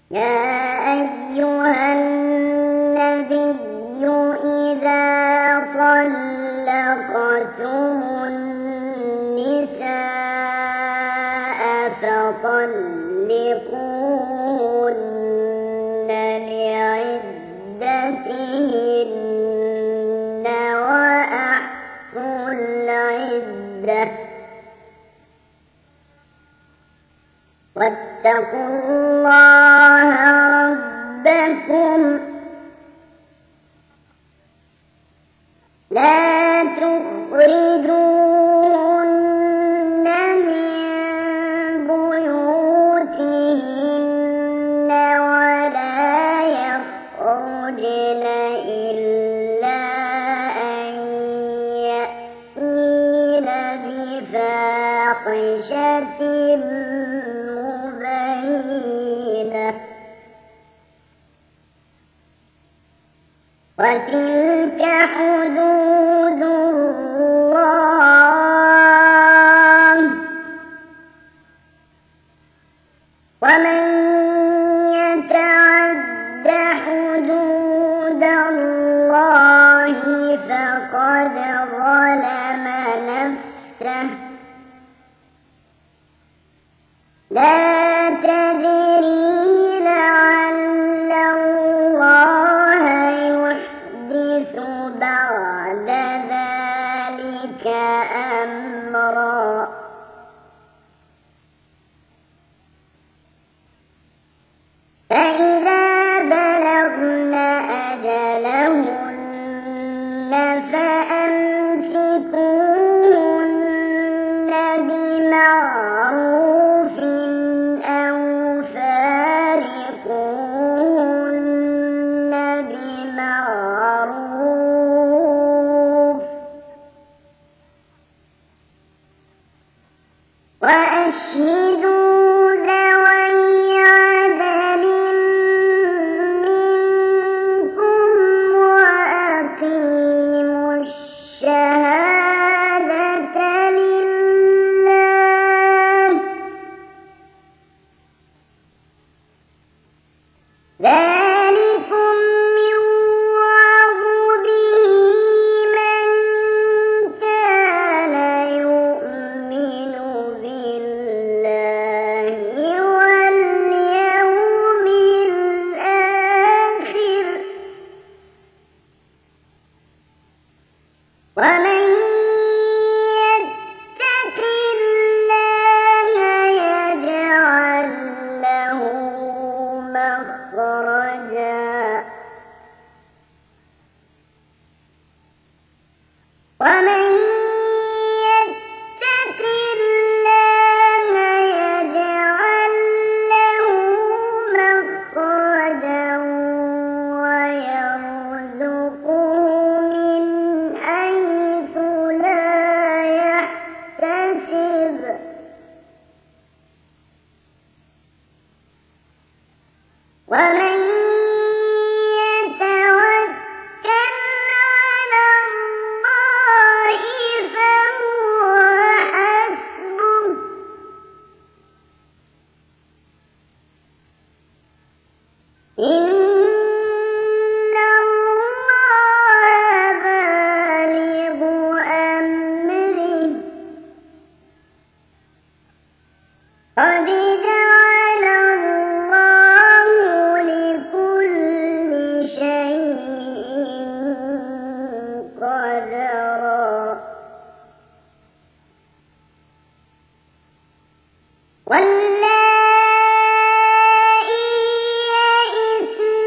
يا أيها النبي إذا طلقتم النساء فطلقوهن لعدتهن وأحصوا العدة واتقوا الله ربكم لا تخرجوهن من بيوتهن ولا يخرجن إلا أن يأتين بفاحشة مبينة وتلك حدود الله ومن يتعد حدود الله فقد ظلم نفسه لا تدري لعل الله يحدث بعد ذلك أمرا فإذا بلغن أجلهن فأمسكوهن بمعروف أو فارقوهن بمعروف وأشهدوا ذوي عدل منكم وأقيموا الشهادة لله ذلكم يوعظ به من كان يؤمن بالله واليوم الآخر ومن يتق الله يجعل له مخرجا ومن يتق الله يجعل له مخرجا ويرزقه من حيث لا يحتسب ومن يتوكل على الله فهو حسبه إن الله بالغ أمره قد جعل الله لكل شيء قدرا واللائي يئسن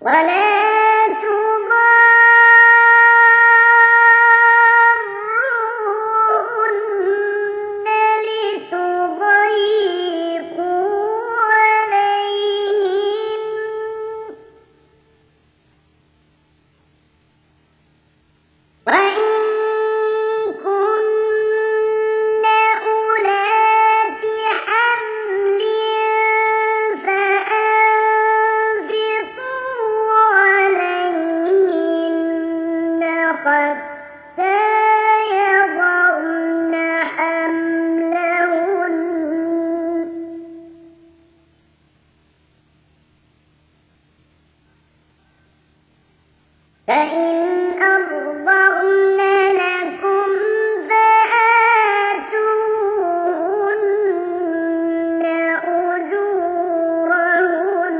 ولا تضاروهن لتضيقوا عليهن وإن كن أولات حمل فأنفقوا عليهن حتى يضعن حملهن فإن أرضعن لكم فآتوهن أجورهن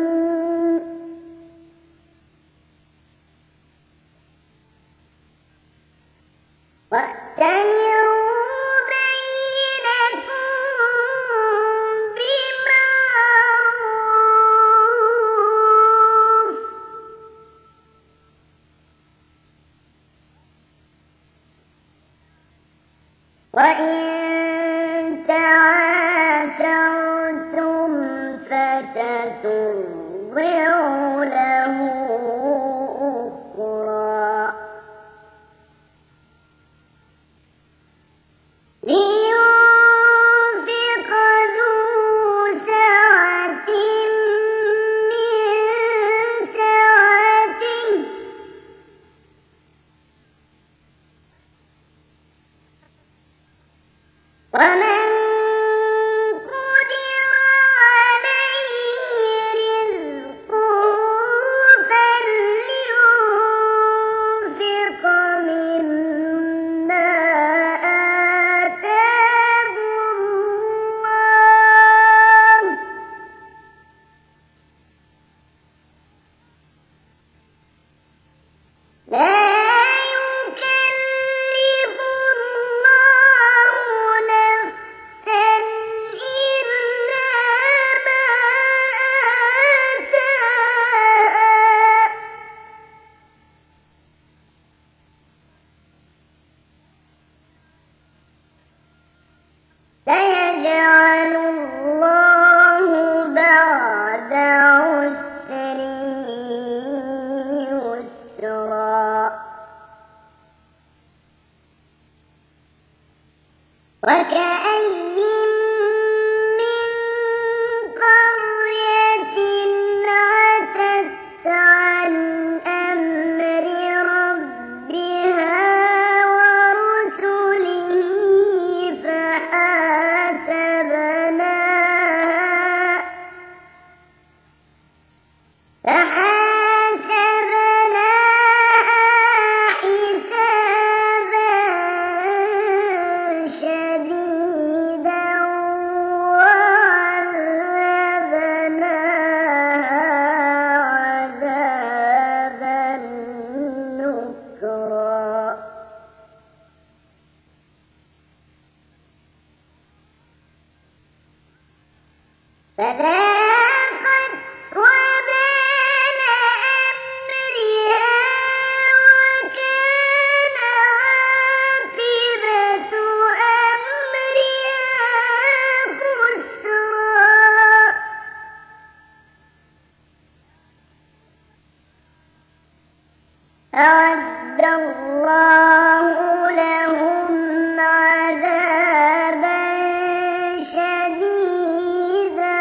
وَأْتَمِرُوا بَيْنَكُم بِمَعْرُوفٍ وَإِن تعاسرتم فسترضع له أخرى لينفق ذو سعة من سعته ومن قدر عليه رزقه فلينفق مما آتاه الله لا يكلف الله نفسا إلا ما آتاها سيجعل الله بعد عسر يسرا وكأين من قرية عتت عن أمر ربها ورسله فحاسبناها حسابا شديدا وعذبناها عذابا نكرا فذاقت وبال أمرها وكان عاقبة أمرها خسرا أعد الله لهم عذابا شديدا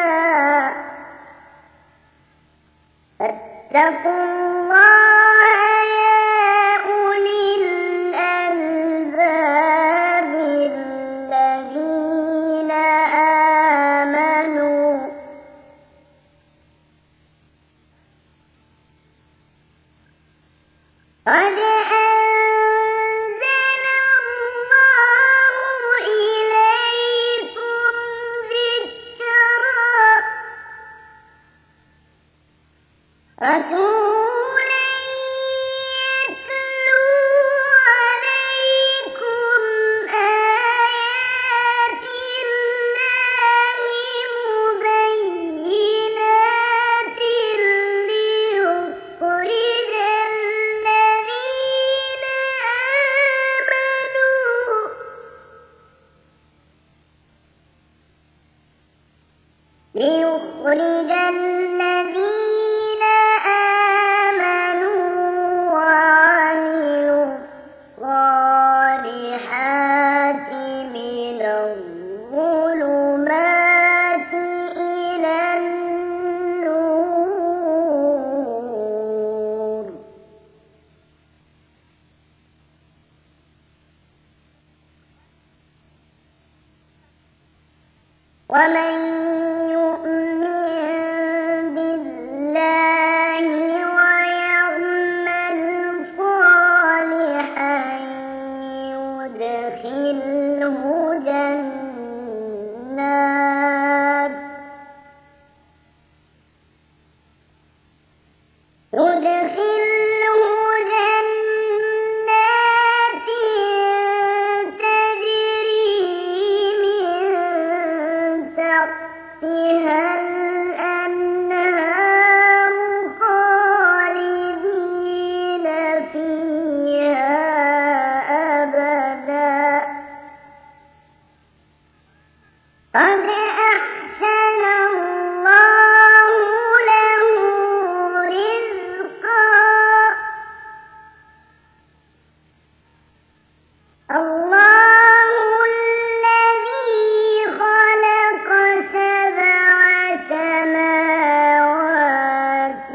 فاتقوا الله يا أولي الألباب الذين آمنوا قد أنزل الله إليكم ذكرا رسولا يتلو عليكم آيات الله مبينات ليحكم ليخرج الذين آمنوا وعملوا الصالحات من الظلمات إلى النور ومن يدخله جنات تجري من تحتها الأنهار خالدين فيها أبدا قد أحسن الله له الله الذي خلق 7 سماوات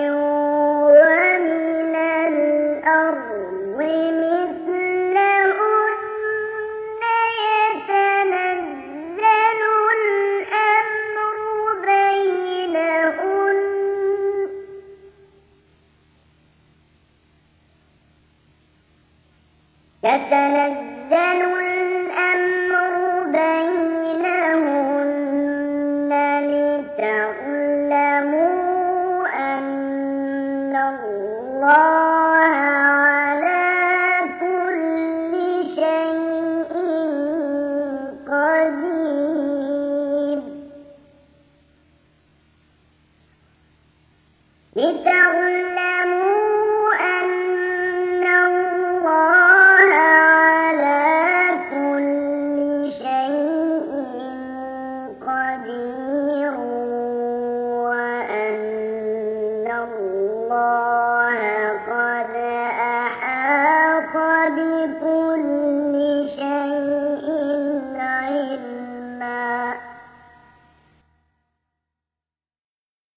ومن الأرض مثلهن يتنزل الأمر بينهن لتعلموا أن الله على كل شيء قدير لتعلموا أن الله على كل شيء قدير وأن الله قد أحاط بكل شيء